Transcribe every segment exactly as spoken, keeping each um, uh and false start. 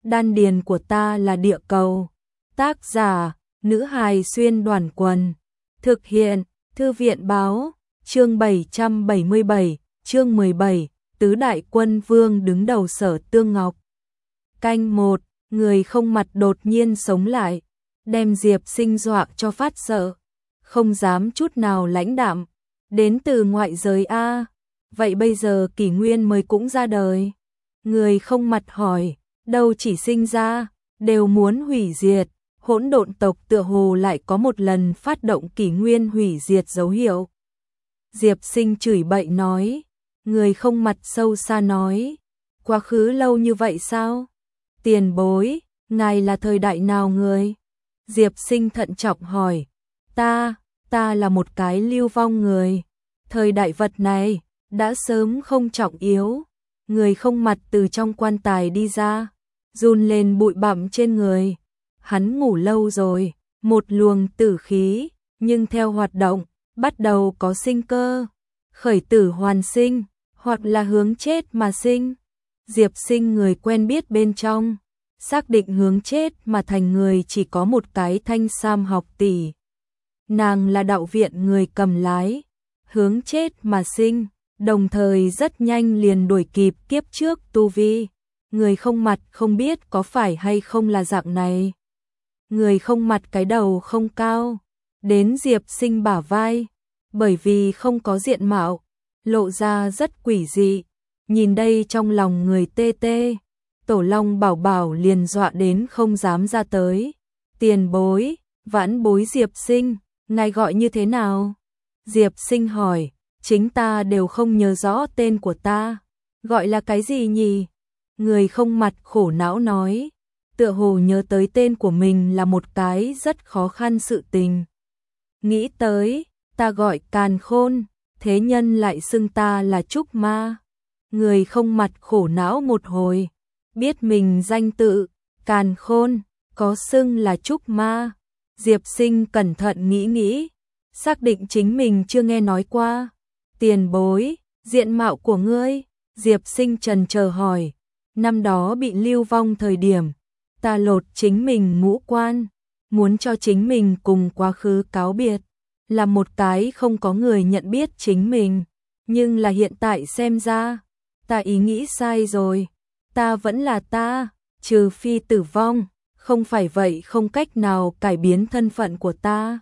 đan điền của ta là địa cầu. Tác giả, nữ hài xuyên đoàn quần. Thực hiện, thư viện báo, chương bảy trăm bảy mươi bảy, chương mười bảy, tứ đại quân vương đứng đầu Sở Tương Ngọc. Canh một, người không mặt đột nhiên sống lại, đem Diệp Sinh dọa cho phát sợ, không dám chút nào lãnh đạm, đến từ ngoại giới a, vậy bây giờ kỷ nguyên mới cũng ra đời. Người không mặt hỏi, đâu chỉ sinh ra, đều muốn hủy diệt, hỗn độn tộc tựa hồ lại có một lần phát động kỷ nguyên hủy diệt dấu hiệu. Diệp Sinh chửi bậy nói, người không mặt sâu xa nói, quá khứ lâu như vậy sao? Tiền bối, ngài là thời đại nào người? Diệp Sinh thận trọng hỏi, ta, ta là một cái lưu vong người, thời đại vật này, đã sớm không trọng yếu. Người không mặt từ trong quan tài đi ra, run lên bụi bặm trên người. Hắn ngủ lâu rồi, một luồng tử khí, nhưng theo hoạt động, bắt đầu có sinh cơ, khởi tử hoàn sinh, hoặc là hướng chết mà sinh. Diệp Sinh người quen biết bên trong, xác định hướng chết mà thành người chỉ có một cái Thanh Sam học tỷ. Nàng là đạo viện người cầm lái, hướng chết mà sinh, đồng thời rất nhanh liền đuổi kịp kiếp trước tu vi. Người không mặt không biết có phải hay không là dạng này. Người không mặt cái đầu không cao, đến Diệp Sinh bả vai, bởi vì không có diện mạo, lộ ra rất quỷ dị. Nhìn đây trong lòng người tê tê, Tổ Long Bảo Bảo liền dọa đến không dám ra tới. Tiền bối, vãn bối Diệp Sinh, ngài gọi như thế nào? Diệp Sinh hỏi, chính ta đều không nhớ rõ tên của ta, gọi là cái gì nhỉ? Người không mặt khổ não nói, tựa hồ nhớ tới tên của mình là một cái rất khó khăn sự tình. Nghĩ tới, ta gọi Càn Khôn, thế nhân lại xưng ta là Trúc Ma. Người không mặt khổ não một hồi, biết mình danh tự, Càn Khôn, có xưng là Trúc Ma. Diệp Sinh cẩn thận nghĩ nghĩ, xác định chính mình chưa nghe nói qua. Tiền bối, diện mạo của ngươi? Diệp Sinh trần chờ hỏi. Năm đó bị lưu vong thời điểm, ta lột chính mình ngũ quan, muốn cho chính mình cùng quá khứ cáo biệt, là một cái không có người nhận biết chính mình, nhưng là hiện tại xem ra, ta ý nghĩ sai rồi, ta vẫn là ta, trừ phi tử vong, không phải vậy không cách nào cải biến thân phận của ta.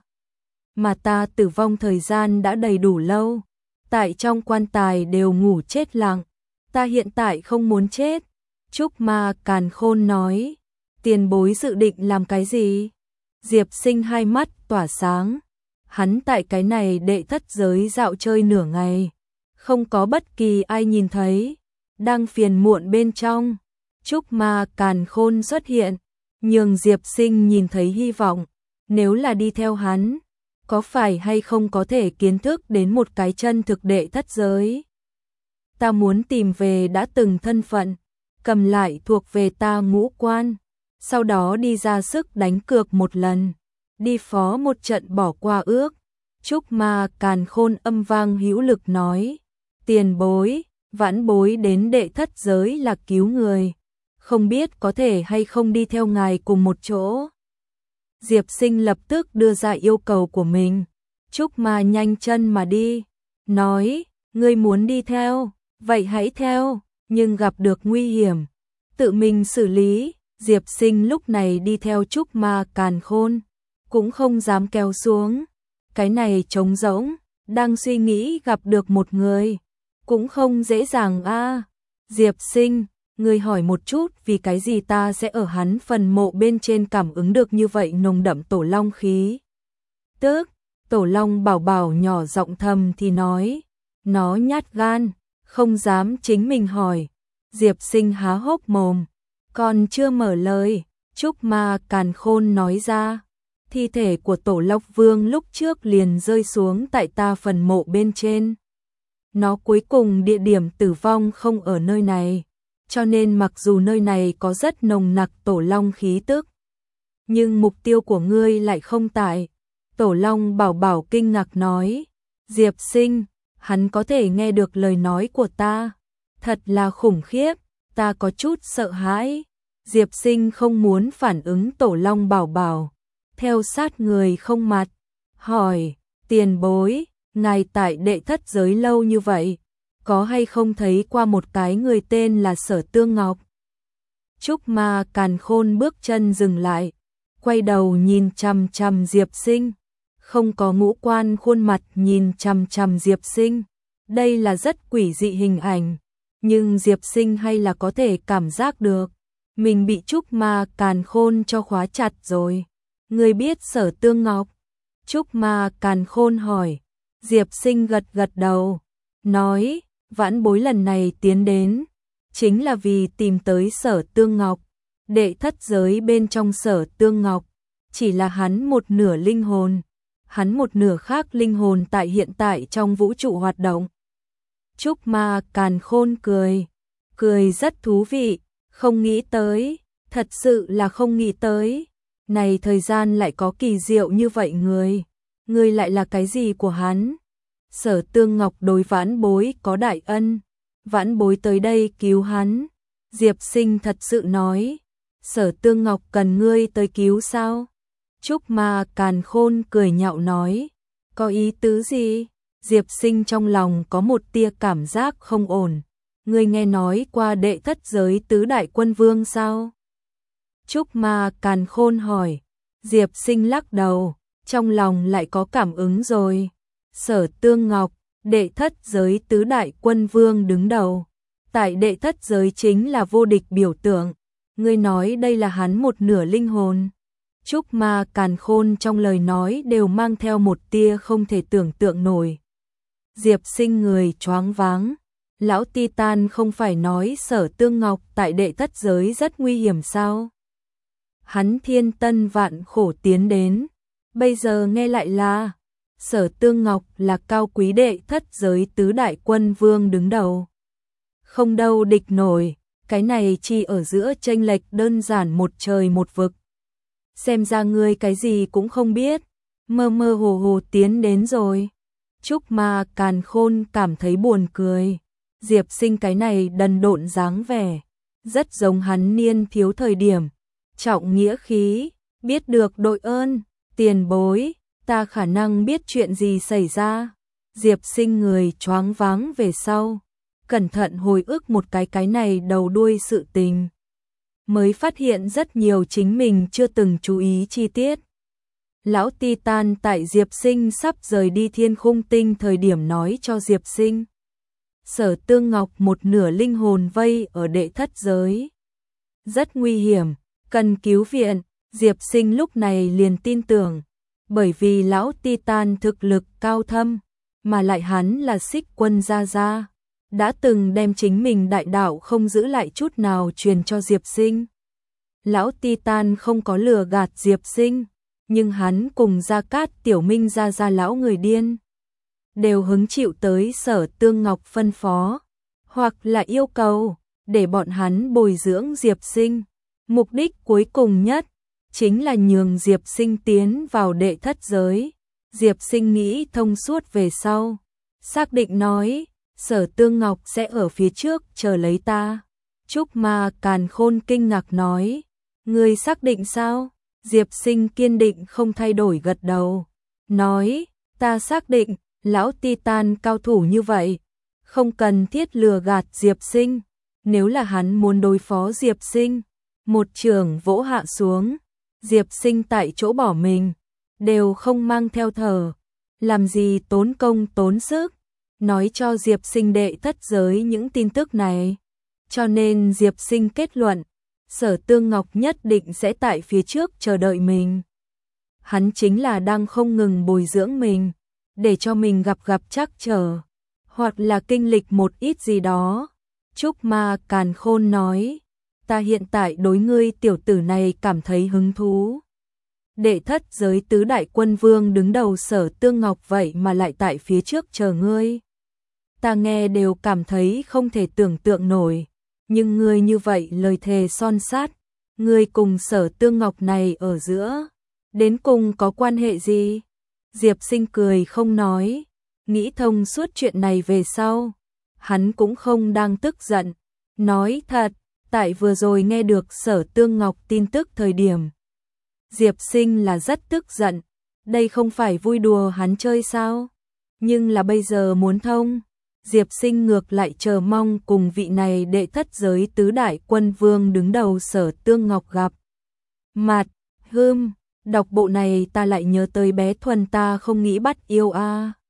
Mà ta tử vong thời gian đã đầy đủ lâu, tại trong quan tài đều ngủ chết lặng, ta hiện tại không muốn chết. Trúc Ma Càn Khôn nói, tiền bối dự định làm cái gì? Diệp Sinh hai mắt tỏa sáng, hắn tại cái này đệ thất giới dạo chơi nửa ngày, không có bất kỳ ai nhìn thấy, đang phiền muộn bên trong. Trúc Ma Càn Khôn xuất hiện, nhường Diệp Sinh nhìn thấy hy vọng, nếu là đi theo hắn, có phải hay không có thể kiến thức đến một cái chân thực đệ thất giới. Ta muốn tìm về đã từng thân phận, cầm lại thuộc về ta ngũ quan, sau đó đi ra sức đánh cược một lần, đi phó một trận bỏ qua ước. Trúc Ma Càn Khôn âm vang hữu lực nói, tiền bối, vãn bối đến đệ thất giới là cứu người, không biết có thể hay không đi theo ngài cùng một chỗ. Diệp Sinh lập tức đưa ra yêu cầu của mình. Trúc Ma nhanh chân mà đi, nói, ngươi muốn đi theo, vậy hãy theo, nhưng gặp được nguy hiểm, tự mình xử lý. Diệp Sinh lúc này đi theo Trúc Ma Càn Khôn, cũng không dám kéo xuống, cái này trống rỗng, đang suy nghĩ gặp được một người, cũng không dễ dàng a. Diệp Sinh, ngươi hỏi một chút vì cái gì ta sẽ ở hắn phần mộ bên trên cảm ứng được như vậy nồng đậm tổ long khí. Tức, Tổ Long Bảo Bảo nhỏ giọng thầm thì nói, nó nhát gan, không dám chính mình hỏi. Diệp Sinh há hốc mồm, còn chưa mở lời, Trúc Ma Càn Khôn nói ra, thi thể của Tổ Long Vương lúc trước liền rơi xuống tại ta phần mộ bên trên. Nó cuối cùng địa điểm tử vong không ở nơi này, cho nên mặc dù nơi này có rất nồng nặc tổ long khí tức, nhưng mục tiêu của ngươi lại không tại. Tổ Long Bảo Bảo kinh ngạc nói, Diệp Sinh, hắn có thể nghe được lời nói của ta, thật là khủng khiếp, ta có chút sợ hãi. Diệp Sinh không muốn phản ứng Tổ Long Bảo Bảo, theo sát người không mặt, hỏi, tiền bối, ngài tại đệ thất giới lâu như vậy, có hay không thấy qua một cái người tên là Sở Tương Ngọc? Trúc Ma Càn Khôn bước chân dừng lại, quay đầu nhìn chằm chằm Diệp Sinh, không có ngũ quan khuôn mặt nhìn chằm chằm Diệp Sinh. Đây là rất quỷ dị hình ảnh, nhưng Diệp Sinh hay là có thể cảm giác được, mình bị Trúc Ma Càn Khôn cho khóa chặt rồi. Người biết Sở Tương Ngọc? Trúc Ma Càn Khôn hỏi. Diệp Sinh gật gật đầu, nói, vãn bối lần này tiến đến, chính là vì tìm tới Sở Tương Ngọc. Đệ thất giới bên trong Sở Tương Ngọc, chỉ là hắn một nửa linh hồn, hắn một nửa khác linh hồn tại hiện tại trong vũ trụ hoạt động. Trúc Ma Càn Khôn cười, cười rất thú vị, không nghĩ tới, thật sự là không nghĩ tới. Này thời gian lại có kỳ diệu như vậy người, người lại là cái gì của hắn? Sở Tương Ngọc đối vãn bối có đại ân, vãn bối tới đây cứu hắn. Diệp Sinh thật sự nói, Sở Tương Ngọc cần ngươi tới cứu sao? Trúc Ma Càn Khôn cười nhạo nói, có ý tứ gì? Diệp Sinh trong lòng có một tia cảm giác không ổn. Ngươi nghe nói qua đệ thất giới tứ đại quân vương sao? Trúc Ma Càn Khôn hỏi. Diệp Sinh lắc đầu, trong lòng lại có cảm ứng rồi. Sở Tương Ngọc, đệ thất giới tứ đại quân vương đứng đầu. Tại đệ thất giới chính là vô địch biểu tượng. Ngươi nói đây là hắn một nửa linh hồn. Trúc Ma Càn Khôn trong lời nói đều mang theo một tia không thể tưởng tượng nổi. Diệp Sinh người choáng váng. Lão Titan không phải nói Sở Tương Ngọc tại đệ thất giới rất nguy hiểm sao? Hắn thiên tân vạn khổ tiến đến, bây giờ nghe lại là Sở Tương Ngọc là cao quý đệ thất giới tứ đại quân vương đứng đầu. Không đâu địch nổi, cái này chỉ ở giữa chênh lệch đơn giản một trời một vực. Xem ra ngươi cái gì cũng không biết, mơ mơ hồ hồ tiến đến rồi. Trúc Ma Càn Khôn cảm thấy buồn cười. Diệp Sinh cái này đần độn dáng vẻ, rất giống hắn niên thiếu thời điểm. Trọng nghĩa khí, biết được đội ơn, tiền bối, ta khả năng biết chuyện gì xảy ra. Diệp Sinh người choáng váng về sau, cẩn thận hồi ức một cái cái này đầu đuôi sự tình. Mới phát hiện rất nhiều chính mình chưa từng chú ý chi tiết. Lão Titan tại Diệp Sinh sắp rời đi Thiên Khung Tinh thời điểm nói cho Diệp Sinh. Sở Tương Ngọc một nửa linh hồn vây ở đệ thất giới. Rất nguy hiểm, cần cứu viện. Diệp Sinh lúc này liền tin tưởng, bởi vì lão Titan thực lực cao thâm, mà lại hắn là Xích Quân Gia Gia, đã từng đem chính mình đại đạo không giữ lại chút nào truyền cho Diệp Sinh. Lão Titan không có lừa gạt Diệp Sinh, nhưng hắn cùng Gia Cát Tiểu Minh Gia Gia lão người điên, đều hứng chịu tới Sở Tương Ngọc phân phó, hoặc là yêu cầu, để bọn hắn bồi dưỡng Diệp Sinh. Mục đích cuối cùng nhất, chính là nhường Diệp Sinh tiến vào đệ thất giới. Diệp Sinh nghĩ thông suốt về sau, xác định nói, Sở Tương Ngọc sẽ ở phía trước chờ lấy ta. Trúc Ma Càn Khôn kinh ngạc nói, ngươi xác định sao? Diệp Sinh kiên định không thay đổi gật đầu, nói, ta xác định. Lão Titan cao thủ như vậy, không cần thiết lừa gạt Diệp Sinh. Nếu là hắn muốn đối phó Diệp Sinh, một trường vỗ hạ xuống, Diệp Sinh tại chỗ bỏ mình, đều không mang theo thở, làm gì tốn công tốn sức, nói cho Diệp Sinh đệ thất giới những tin tức này. Cho nên Diệp Sinh kết luận, Sở Tương Ngọc nhất định sẽ tại phía trước chờ đợi mình. Hắn chính là đang không ngừng bồi dưỡng mình, để cho mình gặp gặp trắc trở, hoặc là kinh lịch một ít gì đó. Trúc Ma Càn Khôn nói, ta hiện tại đối ngươi tiểu tử này cảm thấy hứng thú. Đệ thất giới tứ đại quân vương đứng đầu Sở Tương Ngọc vậy mà lại tại phía trước chờ ngươi. Ta nghe đều cảm thấy không thể tưởng tượng nổi, nhưng ngươi như vậy lời thề son sát, ngươi cùng Sở Tương Ngọc này ở giữa, đến cùng có quan hệ gì? Diệp Sinh cười không nói, nghĩ thông suốt chuyện này về sau, hắn cũng không đang tức giận, nói thật, Tại vừa rồi nghe được Sở Tương Ngọc tin tức thời điểm, Diệp Sinh là rất tức giận, đây không phải vui đùa hắn chơi sao? Nhưng là bây giờ muốn thông, Diệp Sinh ngược lại chờ mong cùng vị này đệ thất giới tứ đại quân vương đứng đầu Sở Tương Ngọc gặp mặt. Hưm, đọc bộ này ta lại nhớ tới bé Thuần ta không nghĩ bắt yêu a.